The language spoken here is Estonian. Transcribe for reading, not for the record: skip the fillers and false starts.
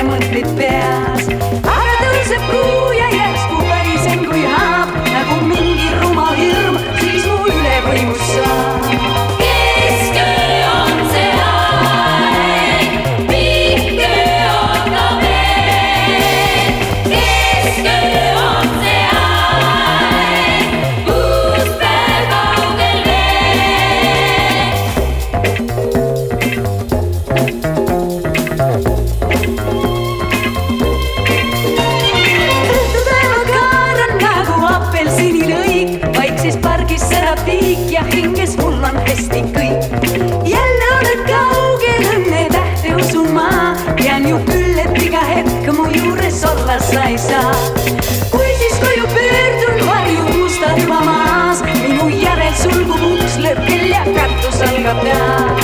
mõtted peas. Aga tõuseb kuu ja järsku pärisen kui haab, nagu mingi rumal hirm, siis mu üle võimus saab. Kesköö on see aeg, pihköö on ka veel. Kesköö on see aeg, uus päev kaugel veel. Õhtupäeva kaaran nagu apelsinilõik, vaikses pargis särab tiik ja hinges mul on hästi kõik. Jälle oled kaugel, õnne tähte usun ma, tean ju küll, et iga hetk mu juures olla sa ei saa. Kui siis koju pöördun, varjud mustad juba maas, minu järel sulgub uks, lööb kell ja kartus algab taas.